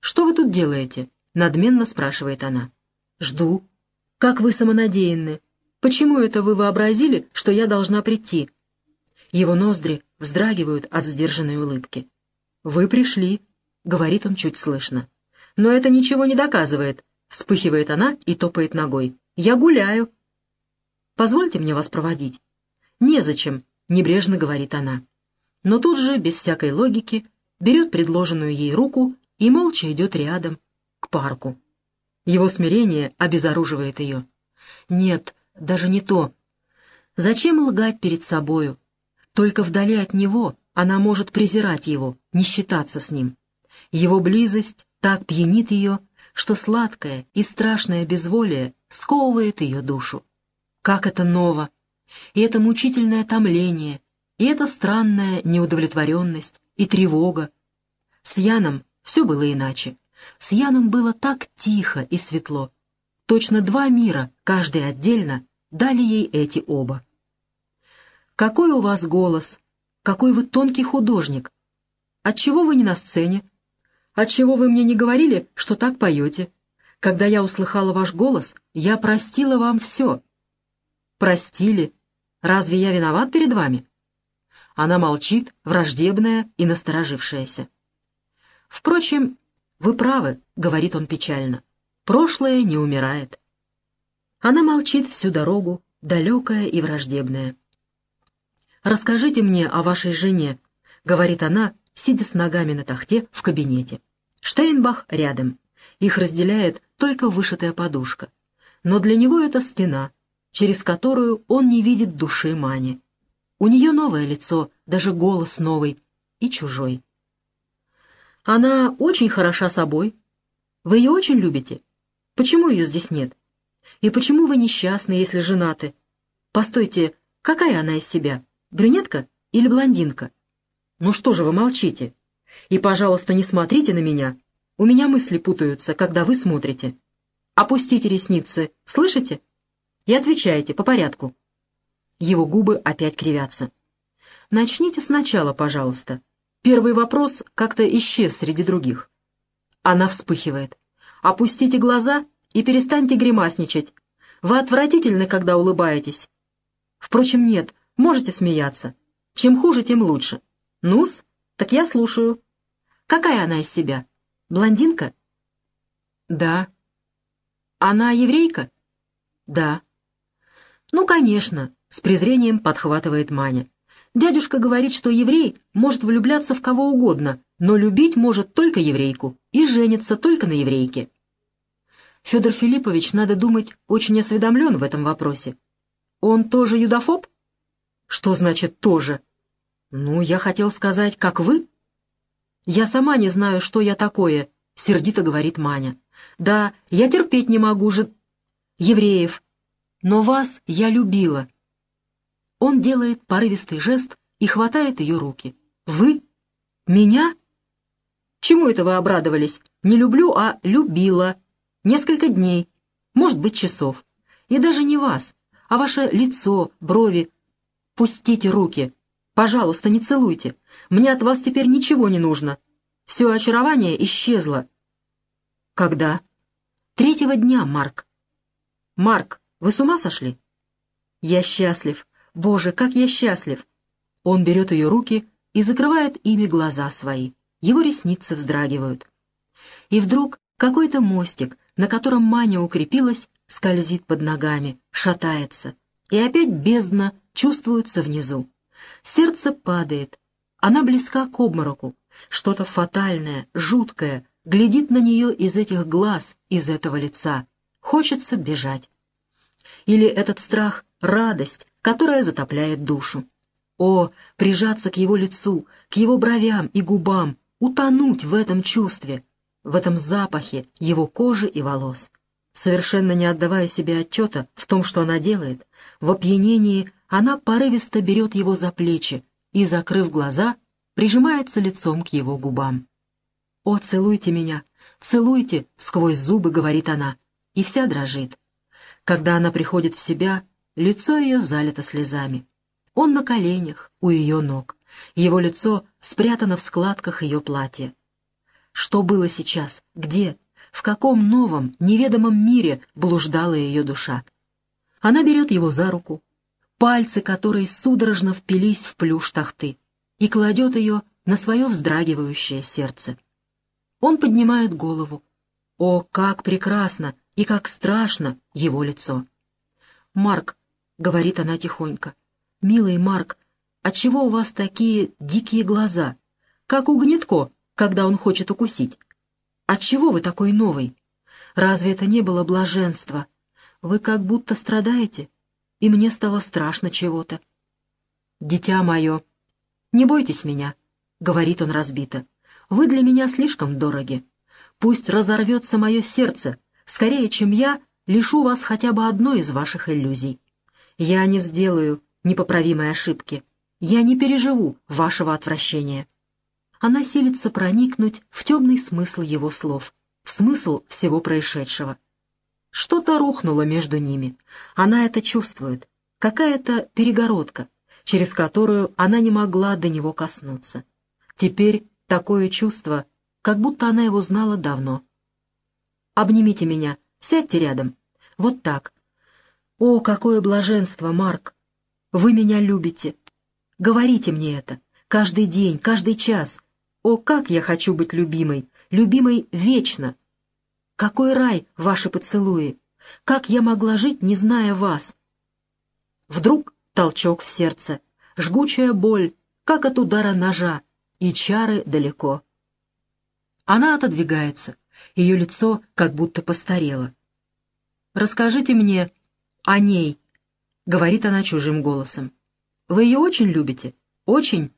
«Что вы тут делаете?» — надменно спрашивает она. «Жду». «Как вы самонадеянны! Почему это вы вообразили, что я должна прийти?» Его ноздри вздрагивают от сдержанной улыбки. «Вы пришли», — говорит он чуть слышно. «Но это ничего не доказывает», — вспыхивает она и топает ногой. «Я гуляю». «Позвольте мне вас проводить». «Незачем», — небрежно говорит она. Но тут же, без всякой логики, берет предложенную ей руку и молча идет рядом, к парку. Его смирение обезоруживает ее. Нет, даже не то. Зачем лгать перед собою? Только вдали от него она может презирать его, не считаться с ним. Его близость так пьянит ее, что сладкое и страшное безволие сковывает ее душу. Как это ново! И это мучительное томление, и эта странная неудовлетворенность и тревога. С Яном все было иначе. С Яном было так тихо и светло. Точно два мира, каждый отдельно, дали ей эти оба. «Какой у вас голос! Какой вы тонкий художник! Отчего вы не на сцене? Отчего вы мне не говорили, что так поете? Когда я услыхала ваш голос, я простила вам все». «Простили? Разве я виноват перед вами?» Она молчит, враждебная и насторожившаяся. «Впрочем, вы правы», — говорит он печально. «Прошлое не умирает». Она молчит всю дорогу, далекая и враждебная. «Расскажите мне о вашей жене», — говорит она, сидя с ногами на тахте в кабинете. Штейнбах рядом. Их разделяет только вышитая подушка. Но для него это стена, через которую он не видит души Мани. У нее новое лицо, даже голос новый и чужой. Она очень хороша собой. Вы ее очень любите? Почему ее здесь нет? И почему вы несчастны, если женаты? Постойте, какая она из себя? Брюнетка или блондинка? Ну что же вы молчите? И, пожалуйста, не смотрите на меня. У меня мысли путаются, когда вы смотрите. Опустите ресницы, слышите? И отвечайте по порядку. Его губы опять кривятся. Начните сначала, пожалуйста. Первый вопрос как-то исчез среди других. Она вспыхивает. Опустите глаза и перестаньте гримасничать. Вы отвратительны, когда улыбаетесь. Впрочем, нет, можете смеяться. Чем хуже, тем лучше. Ну-с, так я слушаю. Какая она из себя? Блондинка? Да. Она еврейка? Да. Ну, конечно, с презрением подхватывает Маня. Дядюшка говорит, что еврей может влюбляться в кого угодно, но любить может только еврейку и жениться только на еврейке. Федор Филиппович, надо думать, очень осведомлен в этом вопросе. Он тоже юдофоб? Что значит «тоже»? Ну, я хотел сказать, как вы. Я сама не знаю, что я такое, сердито говорит Маня. Да, я терпеть не могу же евреев, но вас я любила. Он делает порывистый жест и хватает ее руки. Вы? Меня? Чему это вы обрадовались? Не люблю, а любила. Несколько дней, может быть, часов. И даже не вас, а ваше лицо, брови. Пустите руки. Пожалуйста, не целуйте. Мне от вас теперь ничего не нужно. Все очарование исчезло. Когда? 3-го дня, Марк. Марк, вы с ума сошли? Я счастлив. Боже, как я счастлив. Он берет ее руки и закрывает ими глаза свои. Его ресницы вздрагивают. И вдруг какой-то мостик, на котором Маня укрепилась, скользит под ногами, шатается. И опять бездна чувствуется внизу. Сердце падает. Она близка к обмороку. Что-то фатальное, жуткое глядит на нее из этих глаз, из этого лица. Хочется бежать. Или этот страх — радость, которая затопляет душу. О, прижаться к его лицу, к его бровям и губам, утонуть в этом чувстве, в этом запахе его кожи и волос. Совершенно не отдавая себе отчета в том, что она делает, в опьянении она порывисто берет его за плечи и, закрыв глаза, прижимается лицом к его губам. «О, целуйте меня, целуйте!» — сквозь зубы говорит она, и вся дрожит. Когда она приходит в себя, лицо ее залито слезами. Он на коленях, у ее ног. Его лицо спрятано в складках ее платья. Что было сейчас? Где? В каком новом, неведомом мире блуждала ее душа? Она берет его за руку, пальцы которой судорожно впились в плюш тахты, и кладет ее на свое вздрагивающее сердце. Он поднимает голову. О, как прекрасно и как страшно его лицо! «Марк», — говорит она тихонько, — «милый Марк, отчего у вас такие дикие глаза, как у Гнетко, когда он хочет укусить? Отчего вы такой новый? Разве это не было блаженство? Вы как будто страдаете, и мне стало страшно чего-то». «Дитя мое, не бойтесь меня», — говорит он разбито, — «вы для меня слишком дороги. Пусть разорвется мое сердце, скорее, чем я лишу вас хотя бы одной из ваших иллюзий. Я не сделаю непоправимой ошибки, я не переживу вашего отвращения». Она силится проникнуть в темный смысл его слов, в смысл всего происшедшего. Что-то рухнуло между ними. Она это чувствует. Какая-то перегородка, через которую она не могла до него коснуться. Теперь такое чувство, как будто она его знала давно. «Обнимите меня, сядьте рядом. Вот так. О, какое блаженство, Марк! Вы меня любите. Говорите мне это. Каждый день, каждый час. О, как я хочу быть любимой, любимой вечно! Какой рай ваши поцелуи! Как я могла жить, не зная вас?» Вдруг толчок в сердце, жгучая боль, как от удара ножа, и чары далеко. Она отодвигается, ее лицо как будто постарело. «Расскажите мне о ней», — говорит она чужим голосом. «Вы ее очень любите? Очень?»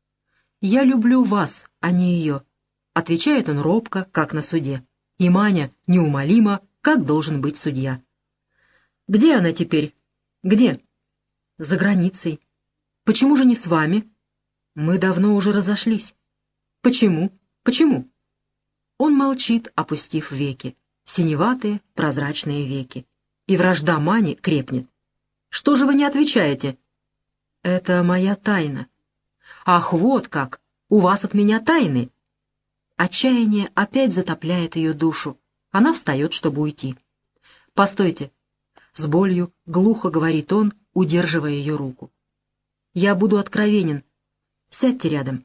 «Я люблю вас, а не ее», — отвечает он робко, как на суде. И Маня неумолимо, как должен быть судья. «Где она теперь? Где?» «За границей». «Почему же не с вами?» «Мы давно уже разошлись». «Почему? Почему?» Он молчит, опустив веки, синеватые, прозрачные веки. И вражда Мани крепнет. «Что же вы не отвечаете?» «Это моя тайна». «Ах, вот как! У вас от меня тайны!» Отчаяние опять затопляет ее душу. Она встает, чтобы уйти. «Постойте!» С болью глухо говорит он, удерживая ее руку. «Я буду откровенен. Сядьте рядом».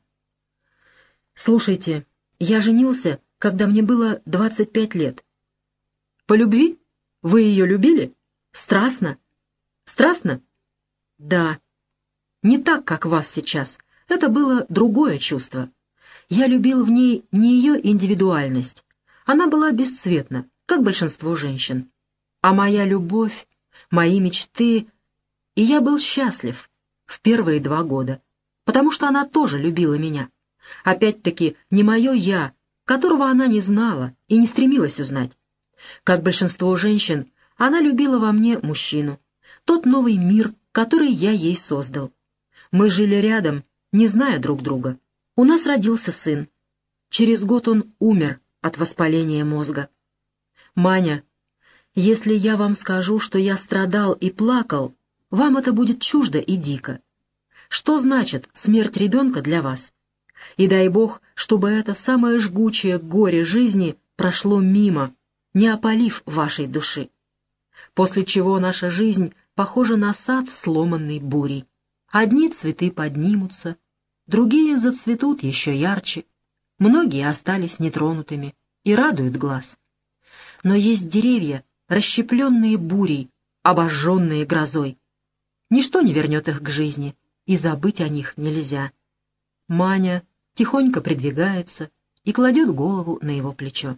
«Слушайте, я женился, когда мне было 25 лет». «По любви? Вы ее любили? Страстно? Страстно?» «Да. Не так, как вас сейчас. Это было другое чувство. Я любил в ней не ее индивидуальность. Она была бесцветна, как большинство женщин. А моя любовь, мои мечты... И я был счастлив в первые 2 года, потому что она тоже любила меня. Опять-таки, не мое «я», которого она не знала и не стремилась узнать. Как большинство женщин, она любила во мне мужчину, тот новый мир, который я ей создал. Мы жили рядом, не зная друг друга. У нас родился сын. Через год он умер от воспаления мозга. Маня, если я вам скажу, что я страдал и плакал, вам это будет чуждо и дико. Что значит смерть ребенка для вас? И дай Бог, чтобы это самое жгучее горе жизни прошло мимо, не опалив вашей души. После чего наша жизнь похожа на сад, сломанный бурей. Одни цветы поднимутся, другие зацветут еще ярче, многие остались нетронутыми и радуют глаз. Но есть деревья, расщепленные бурей, обожженные грозой. Ничто не вернет их к жизни, и забыть о них нельзя. Маня тихонько придвигается и кладет голову на его плечо.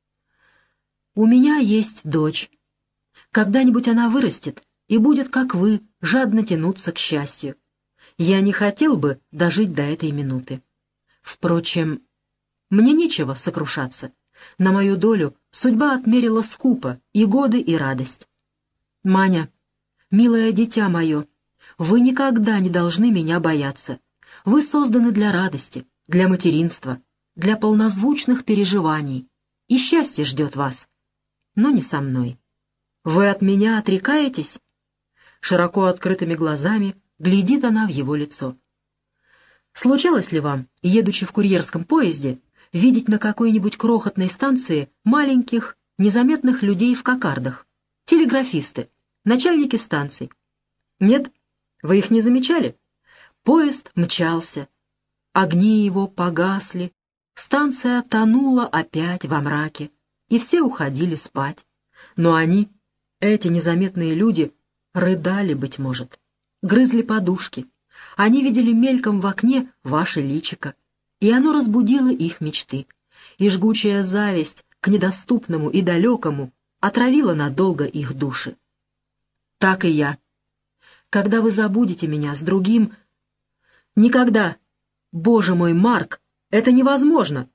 «У меня есть дочь. Когда-нибудь она вырастет и будет, как вы, жадно тянуться к счастью. Я не хотел бы дожить до этой минуты. Впрочем, мне нечего сокрушаться. На мою долю судьба отмерила скупо и годы, и радость. Маня, милое дитя мое, вы никогда не должны меня бояться. Вы созданы для радости, для материнства, для полнозвучных переживаний, и счастье ждет вас. Но не со мной. Вы от меня отрекаетесь?» Широко открытыми глазами глядит она в его лицо. «Случалось ли вам, едучи в курьерском поезде, видеть на какой-нибудь крохотной станции маленьких, незаметных людей в кокардах, телеграфисты, начальники станций. Нет, вы их не замечали? Поезд мчался, огни его погасли, станция тонула опять во мраке, и все уходили спать. Но они, эти незаметные люди, рыдали, быть может, грызли подушки. Они видели мельком в окне ваше личико, и оно разбудило их мечты. И жгучая зависть к недоступному и далекому отравила надолго их души. Так и я. Когда вы забудете меня с другим... Никогда! Боже мой, Марк, это невозможно!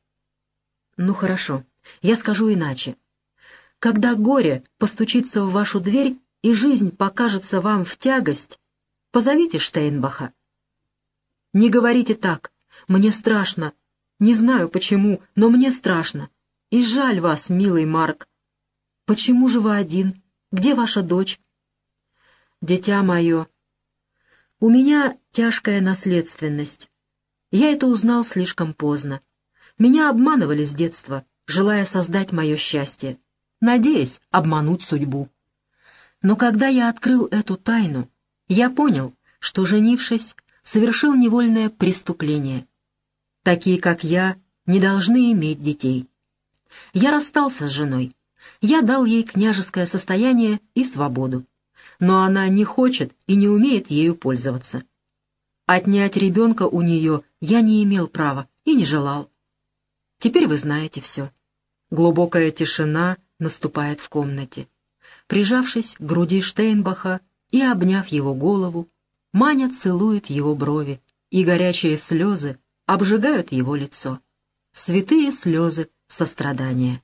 Ну хорошо, я скажу иначе. Когда горе постучится в вашу дверь, и жизнь покажется вам в тягость, позовите Штейнбаха. Не говорите так. Мне страшно. Не знаю почему, но мне страшно. И жаль вас, милый Марк. Почему же вы один? Где ваша дочь? Дитя мое, у меня тяжкая наследственность. Я это узнал слишком поздно. Меня обманывали с детства, желая создать мое счастье, надеясь обмануть судьбу. Но когда я открыл эту тайну, я понял, что, женившись, совершил невольное преступление. Такие, как я, не должны иметь детей. Я расстался с женой. Я дал ей княжеское состояние и свободу. Но она не хочет и не умеет ею пользоваться. Отнять ребенка у нее я не имел права и не желал. Теперь вы знаете все. Глубокая тишина наступает в комнате. Прижавшись к груди Штейнбаха и обняв его голову, Маня целует его брови, и горячие слезы обжигают его лицо. Святые слезы сострадания.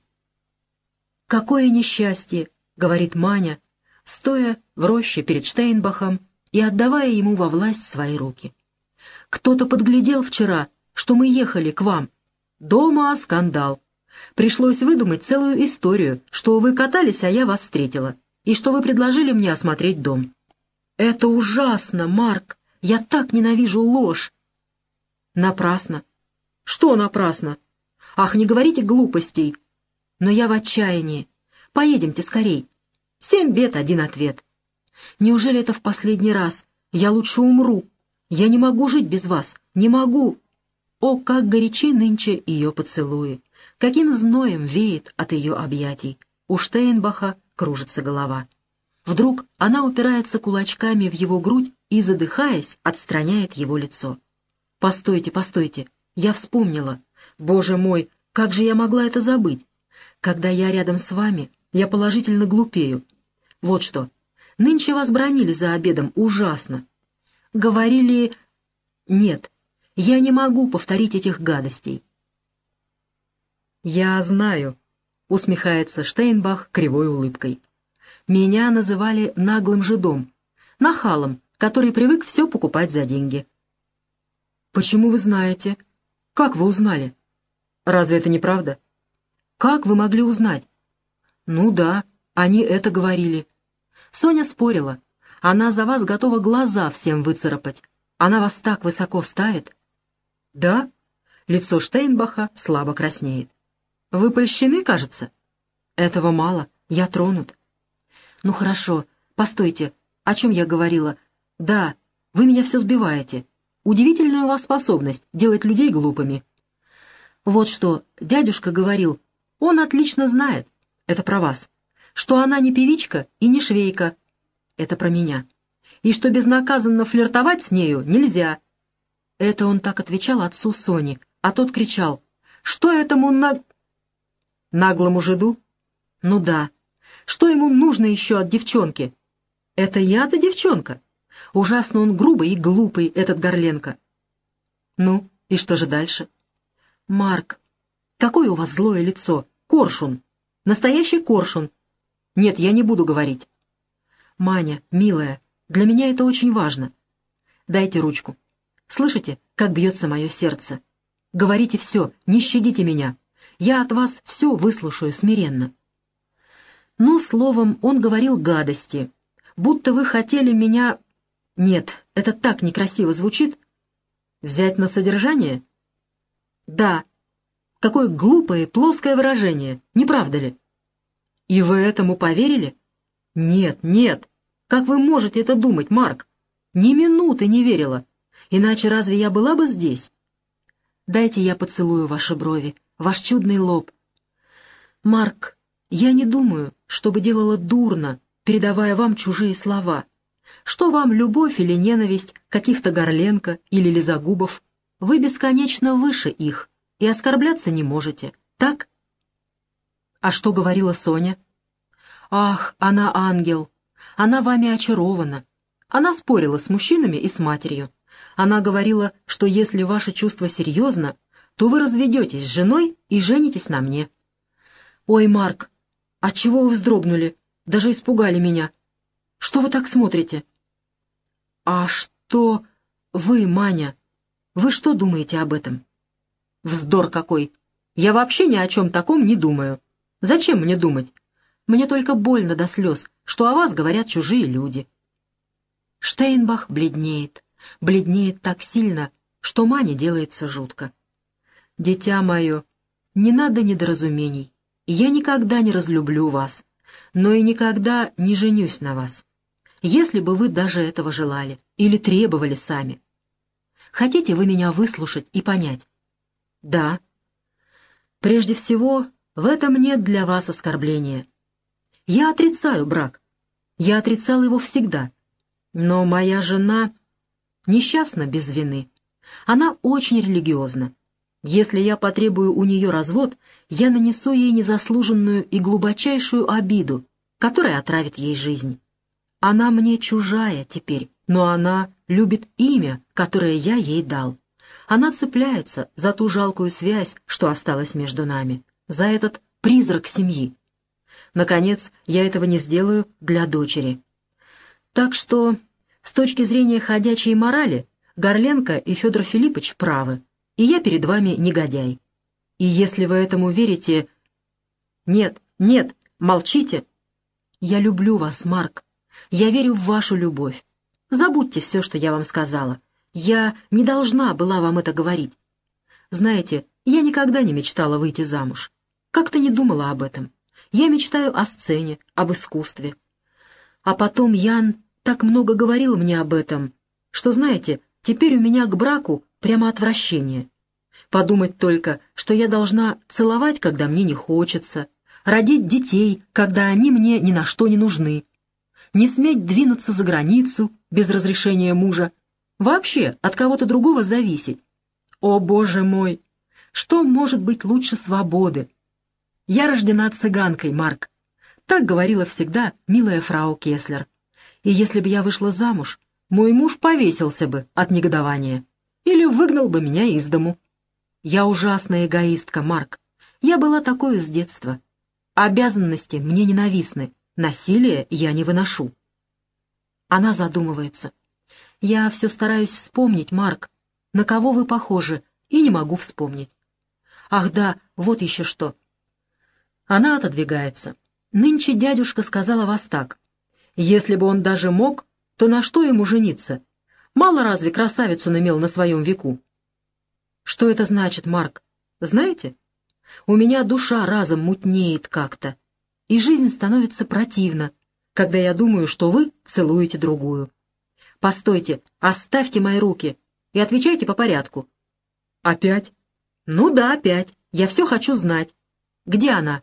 «Какое несчастье!» — говорит Маня, стоя в роще перед Штейнбахом и отдавая ему во власть свои руки. «Кто-то подглядел вчера, что мы ехали к вам. Дома скандал. Пришлось выдумать целую историю, что вы катались, а я вас встретила, и что вы предложили мне осмотреть дом. Это ужасно, Марк! Я так ненавижу ложь!» «Напрасно!» «Что напрасно?» «Ах, не говорите глупостей!» «Но я в отчаянии. Поедемте скорей. 7 бед, 1 ответ. Неужели это в последний раз? Я лучше умру. Я не могу жить без вас. Не могу!» О, как горячи нынче ее поцелуи! Каким зноем веет от ее объятий! У Штейнбаха кружится голова. Вдруг она упирается кулачками в его грудь и, задыхаясь, отстраняет его лицо. «Постойте, постойте, я вспомнила. Боже мой, как же я могла это забыть? Когда я рядом с вами, я положительно глупею. Вот что, нынче вас бранили за обедом ужасно. Говорили... Нет, я не могу повторить этих гадостей». «Я знаю», — усмехается Штейнбах кривой улыбкой. «Меня называли наглым жидом, нахалом, который привык все покупать за деньги». «Почему вы знаете? Как вы узнали? Разве это не правда?» «Как вы могли узнать?» «Ну да, они это говорили. Соня спорила. Она за вас готова глаза всем выцарапать. Она вас так высоко ставит». «Да?» Лицо Штейнбаха слабо краснеет. «Вы польщены, кажется?» «Этого мало, я тронут». «Ну хорошо, постойте, о чем я говорила? Да, вы меня все сбиваете. Удивительная у вас способность делать людей глупыми». «Вот что, дядюшка говорил, он отлично знает, это про вас, что она не певичка и не швейка, это про меня, и что безнаказанно флиртовать с нею нельзя». Это он так отвечал отцу Сони, а тот кричал: «Что этому наглому жиду?» «Ну да. Что ему нужно еще от девчонки?» «Это я-то девчонка. Ужасно он грубый и глупый, этот Горленко». «Ну, и что же дальше?» «Марк, какое у вас злое лицо! Коршун! Настоящий коршун! Нет, я не буду говорить». «Маня, милая, для меня это очень важно. Дайте ручку. Слышите, как бьется мое сердце? Говорите все, не щадите меня. Я от вас все выслушаю смиренно». Ну, словом, он говорил гадости. Будто вы хотели меня... Нет, это так некрасиво звучит. Взять на содержание? Да. Какое глупое, плоское выражение, не правда ли? И вы этому поверили? Нет, нет. Как вы можете это думать, Марк? Ни минуты не верила. Иначе разве я была бы здесь? Дайте я поцелую ваши брови, ваш чудный лоб. Марк, я не думаю, чтобы делала дурно, передавая вам чужие слова. Что вам любовь или ненависть каких-то Горленко или Лизагубов? Вы бесконечно выше их и оскорбляться не можете, так? А что говорила Соня? Ах, она ангел. Она вами очарована. Она спорила с мужчинами и с матерью. Она говорила, что если ваше чувство серьезно, то вы разведетесь с женой и женитесь на мне. Ой, Марк, отчего вы вздрогнули? Даже испугали меня. Что вы так смотрите? А что вы, Маня? Вы что думаете об этом? Вздор какой! Я вообще ни о чем таком не думаю. Зачем мне думать? Мне только больно до слез, что о вас говорят чужие люди. Штейнбах бледнеет. Бледнеет так сильно, что Мане делается жутко. «Дитя мое, не надо недоразумений. Я никогда не разлюблю вас, но и никогда не женюсь на вас, если бы вы даже этого желали или требовали сами. Хотите вы меня выслушать и понять? Да. Прежде всего, в этом нет для вас оскорбления. Я отрицаю брак. Я отрицал его всегда. Но моя жена несчастна без вины. Она очень религиозна. Если я потребую у нее развод, я нанесу ей незаслуженную и глубочайшую обиду, которая отравит ей жизнь. Она мне чужая теперь, но она любит имя, которое я ей дал. Она цепляется за ту жалкую связь, что осталась между нами, за этот призрак семьи. Наконец, я этого не сделаю для дочери. Так что, с точки зрения ходячей морали, Горленко и Федор Филиппович правы, и я перед вами негодяй. И если вы этому верите... Нет, нет, молчите. Я люблю вас, Марк. Я верю в вашу любовь. Забудьте все, что я вам сказала. Я не должна была вам это говорить. Знаете, я никогда не мечтала выйти замуж. Как-то не думала об этом. Я мечтаю о сцене, об искусстве. А потом Ян так много говорил мне об этом, что, знаете, теперь у меня к браку прямо отвращение. Подумать только, что я должна целовать, когда мне не хочется, родить детей, когда они мне ни на что не нужны, не сметь двинуться за границу без разрешения мужа, вообще от кого-то другого зависеть. О, Боже мой! Что может быть лучше свободы? Я рождена цыганкой, Марк. Так говорила всегда милая фрау Кеслер. И если бы я вышла замуж, мой муж повесился бы от негодования или выгнал бы меня из дому. Я ужасная эгоистка, Марк. Я была такой с детства. Обязанности мне ненавистны, насилие я не выношу. Она задумывается. Я все стараюсь вспомнить, Марк, на кого вы похожи, и не могу вспомнить. Ах да, вот еще что. Она отодвигается. Нынче дядюшка сказал о вас так. Если бы он даже мог, то на что ему жениться? Мало разве красавицу он имел на своем веку? Что это значит, Марк? Знаете? У меня душа разом мутнеет как-то, и жизнь становится противна, когда я думаю, что вы целуете другую. Постойте, оставьте мои руки и отвечайте по порядку. Опять? Ну да, опять. Я все хочу знать. Где она?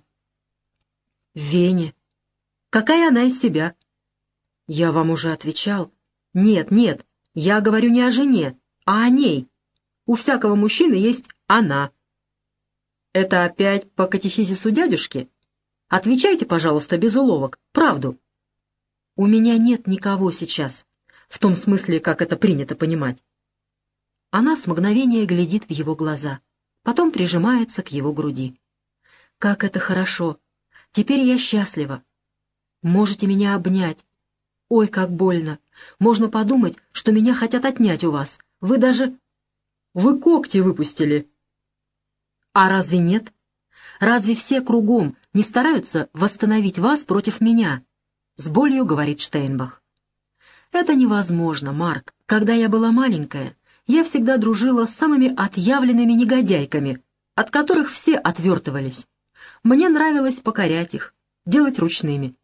В Вене. Какая она из себя? Я вам уже отвечал. Нет, нет, я говорю не о жене, а о ней. У всякого мужчины есть она. Это опять по катехизису дядюшки? Отвечайте, пожалуйста, без уловок, правду. У меня нет никого сейчас, в том смысле, как это принято понимать. Она с мгновения глядит в его глаза, потом прижимается к его груди. Как это хорошо! Теперь я счастлива. Можете меня обнять. Ой, как больно. Можно подумать, что меня хотят отнять у вас. Вы даже... Вы когти выпустили. А разве нет? Разве все кругом не стараются восстановить вас против меня? С болью говорит Штейнбах. Это невозможно, Марк. Когда я была маленькая, я всегда дружила с самыми отъявленными негодяйками. от которых все отвертывались. Мне нравилось покорять их, делать ручными.